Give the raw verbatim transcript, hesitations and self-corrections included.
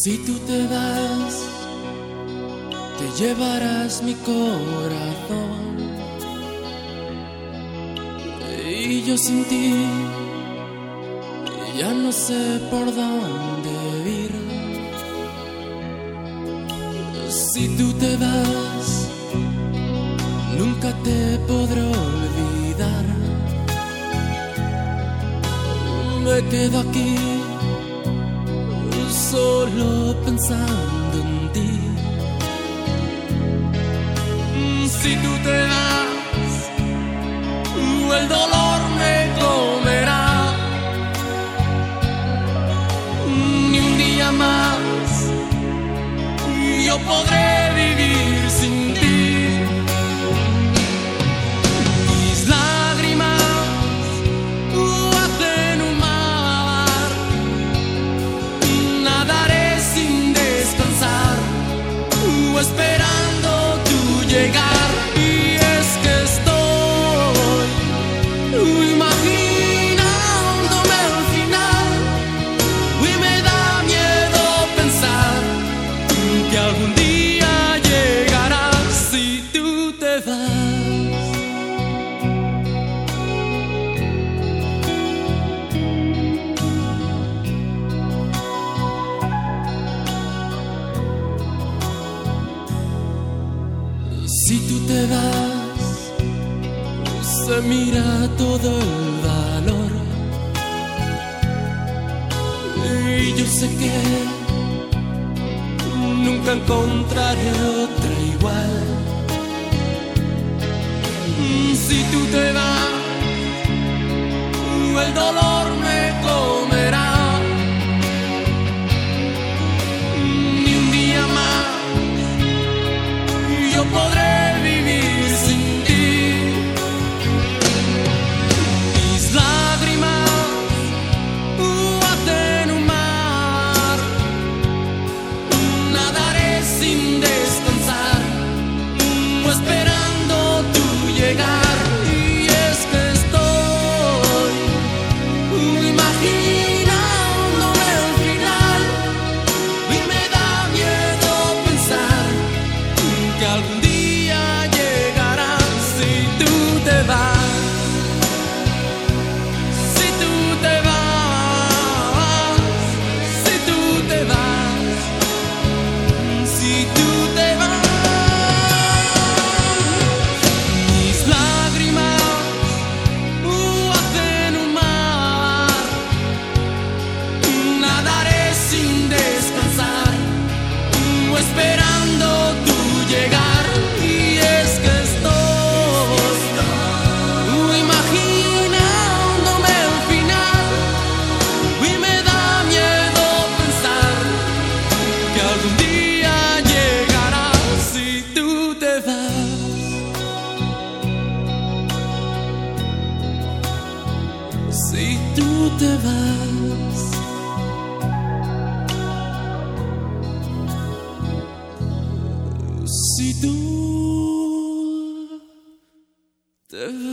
Si tú te vas, te llevarás mi corazón, y yo sin ti ya no sé por dónde ir. Si tú te vas, nunca te podré olvidar. Me quedo aquí solo pensando en ti. Si tú te vas, el dolor me comerá. Ni un día más yo podré vivir sin ti. Mis lágrimas hacen un mar, nadaré sin descansar, esperando tu llegar. Y es que estoy imaginándome al final, y me da miedo pensar que algún día llegarás. Si tú te vas, si tú te vas, se mira todo el valor, y yo sé que nunca encontraré otra igual. Si tú te vas, el dolor me comerá. Ni un día más yo podré vivir sin ti. Mis lágrimas hacen un mar, nadaré sin descansar, esperando tu llegar. Y es que estoy imaginándome al final, y me da miedo pensar que algún día llegarás. Si tú te vas, si tú te vas, si tú te vas, si tú te vas. Mis lágrimas hacen un mar, nadaré sin descansar, esperando tu llegar. Y es que estoy imaginándome al final, y me da miedo pensar que algún día llegarás. Si tú te vas, si tú te vas, si tú te vas.